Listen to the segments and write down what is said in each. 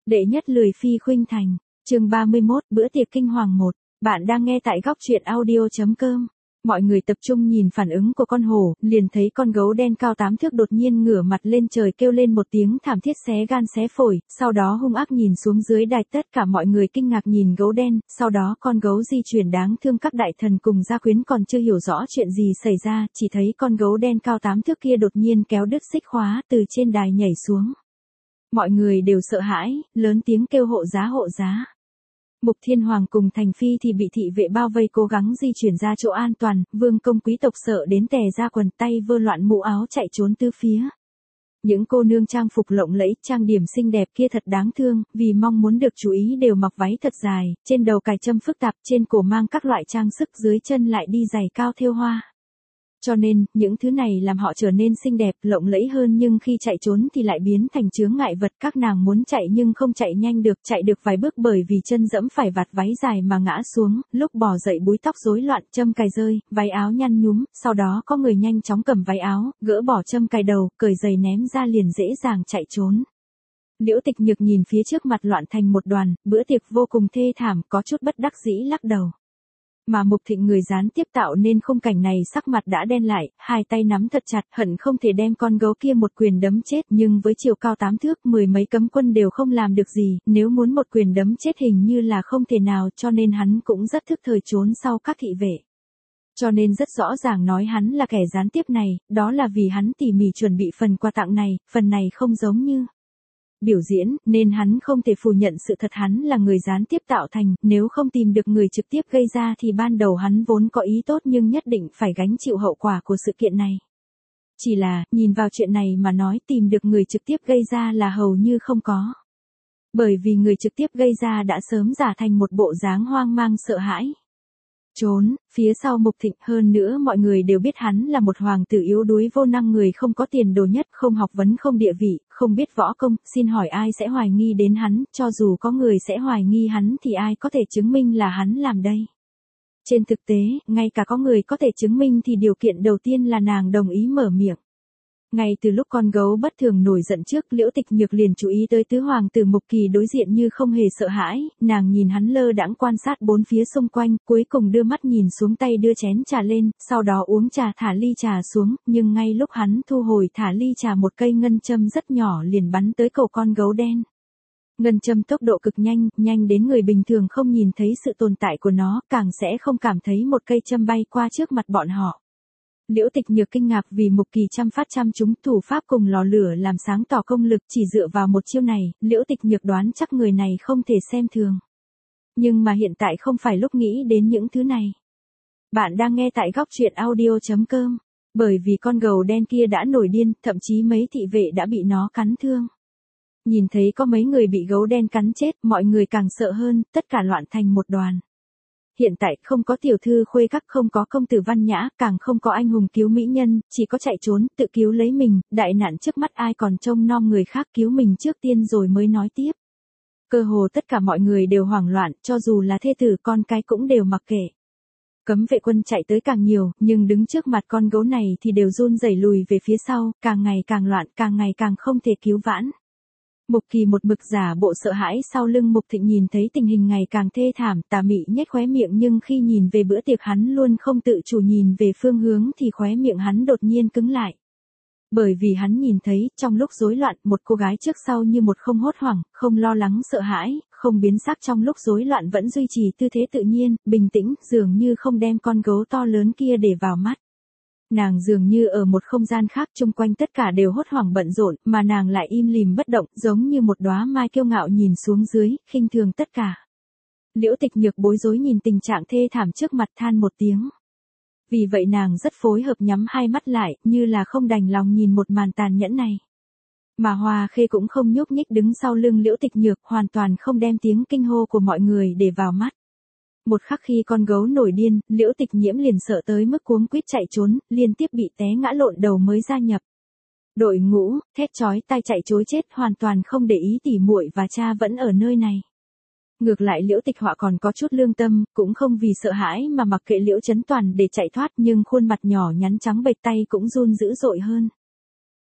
Đệ nhất lười phi khuynh thành, chương 31, bữa tiệc kinh hoàng 1. Bạn đang nghe tại góc truyện audio.com. Mọi người tập trung nhìn phản ứng của con hổ, liền thấy con gấu đen cao 8 thước đột nhiên ngửa mặt lên trời kêu lên một tiếng thảm thiết xé gan xé phổi, sau đó hung ác nhìn xuống dưới đài. Tất cả mọi người kinh ngạc nhìn gấu đen, sau đó con gấu di chuyển đáng thương. Các đại thần cùng gia quyến còn chưa hiểu rõ chuyện gì xảy ra, chỉ thấy con gấu đen cao 8 thước kia đột nhiên kéo đứt xích khóa, từ trên đài nhảy xuống. Mọi người đều sợ hãi, lớn tiếng kêu hộ giá hộ giá. Mục Thiên Hoàng cùng Thành Phi thì bị thị vệ bao vây cố gắng di chuyển ra chỗ an toàn, vương công quý tộc sợ đến tè ra quần, tay vơ loạn mũ áo chạy trốn tứ phía. Những cô nương trang phục lộng lẫy, trang điểm xinh đẹp kia thật đáng thương, vì mong muốn được chú ý đều mặc váy thật dài, trên đầu cài trâm phức tạp, trên cổ mang các loại trang sức, dưới chân lại đi giày cao thêu hoa. Cho nên, những thứ này làm họ trở nên xinh đẹp, lộng lẫy hơn, nhưng khi chạy trốn thì lại biến thành chướng ngại vật. Các nàng muốn chạy nhưng không chạy nhanh được, chạy được vài bước bởi vì chân dẫm phải vạt váy dài mà ngã xuống, lúc bò dậy búi tóc rối loạn, châm cài rơi, váy áo nhăn nhúm, sau đó có người nhanh chóng cầm váy áo, gỡ bỏ châm cài đầu, cởi giày ném ra liền dễ dàng chạy trốn. Liễu Tịch Nhược nhìn phía trước mặt loạn thành một đoàn, bữa tiệc vô cùng thê thảm, có chút bất đắc dĩ lắc đầu. Mà Mục Thịnh người gián tiếp tạo nên khung cảnh này sắc mặt đã đen lại, hai tay nắm thật chặt, hận không thể đem con gấu kia một quyền đấm chết, nhưng với chiều cao 8 thước, 10 mấy cấm quân đều không làm được gì, nếu muốn một quyền đấm chết hình như là không thể nào, cho nên hắn cũng rất thức thời trốn sau các thị vệ. Cho nên rất rõ ràng nói hắn là kẻ gián tiếp này, đó là vì hắn tỉ mỉ chuẩn bị phần quà tặng này, phần này không giống như biểu diễn, nên hắn không thể phủ nhận sự thật hắn là người gián tiếp tạo thành, nếu không tìm được người trực tiếp gây ra thì ban đầu hắn vốn có ý tốt nhưng nhất định phải gánh chịu hậu quả của sự kiện này. Chỉ là, nhìn vào chuyện này mà nói tìm được người trực tiếp gây ra là hầu như không có. Bởi vì người trực tiếp gây ra đã sớm giả thành một bộ dáng hoang mang sợ hãi. Trốn, phía sau Mục Thịnh, hơn nữa mọi người đều biết hắn là một hoàng tử yếu đuối vô năng, người không có tiền đồ nhất, không học vấn không địa vị, không biết võ công, xin hỏi ai sẽ hoài nghi đến hắn, cho dù có người sẽ hoài nghi hắn thì ai có thể chứng minh là hắn làm đây. Trên thực tế, ngay cả có người có thể chứng minh thì điều kiện đầu tiên là nàng đồng ý mở miệng. Ngay từ lúc con gấu bất thường nổi giận trước, Liễu Tịch Nhược liền chú ý tới tứ hoàng tử Mục Kỳ đối diện như không hề sợ hãi, nàng nhìn hắn lơ đãng quan sát bốn phía xung quanh, cuối cùng đưa mắt nhìn xuống tay đưa chén trà lên, sau đó uống trà thả ly trà xuống, nhưng ngay lúc hắn thu hồi thả ly trà một cây ngân châm rất nhỏ liền bắn tới cổ con gấu đen. Ngân châm tốc độ cực nhanh, nhanh đến người bình thường không nhìn thấy sự tồn tại của nó, càng sẽ không cảm thấy một cây châm bay qua trước mặt bọn họ. Liễu Tịch Nhược kinh ngạc vì Mục Kỳ trăm phát trăm trúng, thủ pháp cùng lò lửa làm sáng tỏ công lực, chỉ dựa vào một chiêu này, Liễu Tịch Nhược đoán chắc người này không thể xem thường. Nhưng mà hiện tại không phải lúc nghĩ đến những thứ này. Bạn đang nghe tại góc truyện audio.com, bởi vì con gấu đen kia đã nổi điên, thậm chí mấy thị vệ đã bị nó cắn thương. Nhìn thấy có mấy người bị gấu đen cắn chết, mọi người càng sợ hơn, tất cả loạn thành một đoàn. Hiện tại không có tiểu thư khuê các, không có công tử văn nhã, càng không có anh hùng cứu mỹ nhân, chỉ có chạy trốn, tự cứu lấy mình, đại nạn trước mắt ai còn trông nom người khác, cứu mình trước tiên rồi mới nói tiếp. Cơ hồ tất cả mọi người đều hoảng loạn, cho dù là thê tử con cái cũng đều mặc kệ. Cấm vệ quân chạy tới càng nhiều, nhưng đứng trước mặt con gấu này thì đều run rẩy lùi về phía sau, càng ngày càng loạn, càng ngày càng không thể cứu vãn. Mục Kỳ một mực giả bộ sợ hãi sau lưng Mục Thịnh nhìn thấy tình hình ngày càng thê thảm, tà mị nhếch khóe miệng, nhưng khi nhìn về bữa tiệc hắn luôn không tự chủ nhìn về phương hướng thì khóe miệng hắn đột nhiên cứng lại. Bởi vì hắn nhìn thấy, trong lúc rối loạn, một cô gái trước sau như một, không hốt hoảng, không lo lắng sợ hãi, không biến sắc, trong lúc rối loạn vẫn duy trì tư thế tự nhiên, bình tĩnh, dường như không đem con gấu to lớn kia để vào mắt. Nàng dường như ở một không gian khác, chung quanh tất cả đều hốt hoảng bận rộn, mà nàng lại im lìm bất động, giống như một đóa mai kiêu ngạo nhìn xuống dưới, khinh thường tất cả. Liễu Tịch Nhược bối rối nhìn tình trạng thê thảm trước mặt, than một tiếng. Vì vậy nàng rất phối hợp nhắm hai mắt lại, như là không đành lòng nhìn một màn tàn nhẫn này. Mà Hoa Khê cũng không nhúc nhích đứng sau lưng Liễu Tịch Nhược, hoàn toàn không đem tiếng kinh hô của mọi người để vào mắt. Một khắc khi con gấu nổi điên, Liễu Tịch Nhiễm liền sợ tới mức cuống quýt chạy trốn, liên tiếp bị té ngã lộn đầu mới gia nhập đội ngũ, thét chói tai chạy trối chết, hoàn toàn không để ý tỉ muội và cha vẫn ở nơi này. Ngược lại Liễu Tịch Họa còn có chút lương tâm, cũng không vì sợ hãi mà mặc kệ Liễu Chấn Toàn để chạy thoát, nhưng khuôn mặt nhỏ nhắn trắng bệch, tay cũng run dữ dội hơn.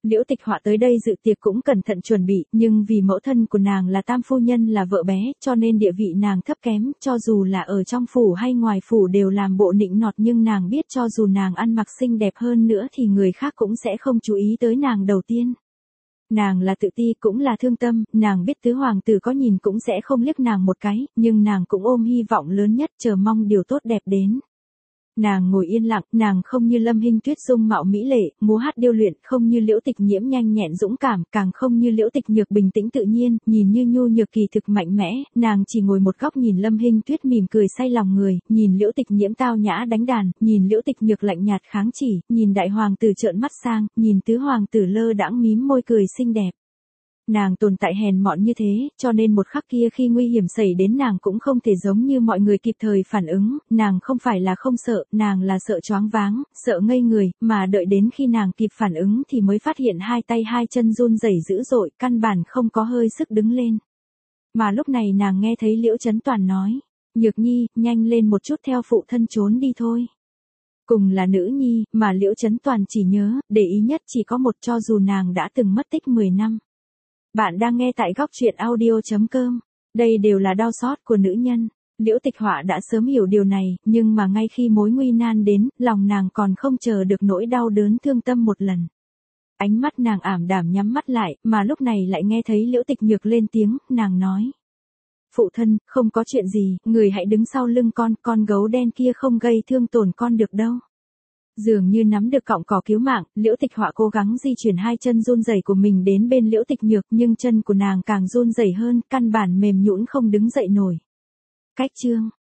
Liễu Tịch Họa tới đây dự tiệc cũng cẩn thận chuẩn bị, nhưng vì mẫu thân của nàng là tam phu nhân là vợ bé, cho nên địa vị nàng thấp kém, cho dù là ở trong phủ hay ngoài phủ đều làm bộ nịnh nọt, nhưng nàng biết cho dù nàng ăn mặc xinh đẹp hơn nữa thì người khác cũng sẽ không chú ý tới nàng đầu tiên. Nàng là tự ti cũng là thương tâm, nàng biết tứ hoàng tử có nhìn cũng sẽ không liếc nàng một cái, nhưng nàng cũng ôm hy vọng lớn nhất, chờ mong điều tốt đẹp đến. Nàng ngồi yên lặng, nàng không như Lâm Hinh Tuyết dung mạo mỹ lệ, múa hát điêu luyện, không như Liễu Tịch Nhiễm nhanh nhẹn dũng cảm, càng không như Liễu Tịch Nhược bình tĩnh tự nhiên, nhìn như nhu nhược kỳ thực mạnh mẽ, nàng chỉ ngồi một góc nhìn Lâm Hinh Tuyết mỉm cười say lòng người, nhìn Liễu Tịch Nhiễm tao nhã đánh đàn, nhìn Liễu Tịch Nhược lạnh nhạt kháng chỉ, nhìn đại hoàng tử trợn mắt sang, nhìn tứ hoàng tử lơ đãng mím môi cười xinh đẹp. Nàng tồn tại hèn mọn như thế, cho nên một khắc kia khi nguy hiểm xảy đến nàng cũng không thể giống như mọi người kịp thời phản ứng, nàng không phải là không sợ, nàng là sợ choáng váng, sợ ngây người, mà đợi đến khi nàng kịp phản ứng thì mới phát hiện hai tay hai chân run rẩy dữ dội, căn bản không có hơi sức đứng lên. Mà lúc này nàng nghe thấy Liễu Chấn Toàn nói, Nhược Nhi, nhanh lên một chút theo phụ thân trốn đi thôi. Cùng là nữ nhi, mà Liễu Chấn Toàn chỉ nhớ, để ý nhất chỉ có một, cho dù nàng đã từng mất tích 10 năm. Bạn đang nghe tại góc truyện audio.com. Đây đều là đau xót của nữ nhân. Liễu Tịch Họa đã sớm hiểu điều này, nhưng mà ngay khi mối nguy nan đến, lòng nàng còn không chờ được nỗi đau đớn thương tâm một lần. Ánh mắt nàng ảm đạm nhắm mắt lại, mà lúc này lại nghe thấy Liễu Tịch Nhược lên tiếng, nàng nói. Phụ thân, không có chuyện gì, người hãy đứng sau lưng con gấu đen kia không gây thương tổn con được đâu. Dường như nắm được cọng cỏ cứu mạng, Liễu Tịch Họa cố gắng di chuyển hai chân run rẩy của mình đến bên Liễu Tịch Nhược, nhưng chân của nàng càng run rẩy hơn, căn bản mềm nhũn không đứng dậy nổi. Cách chương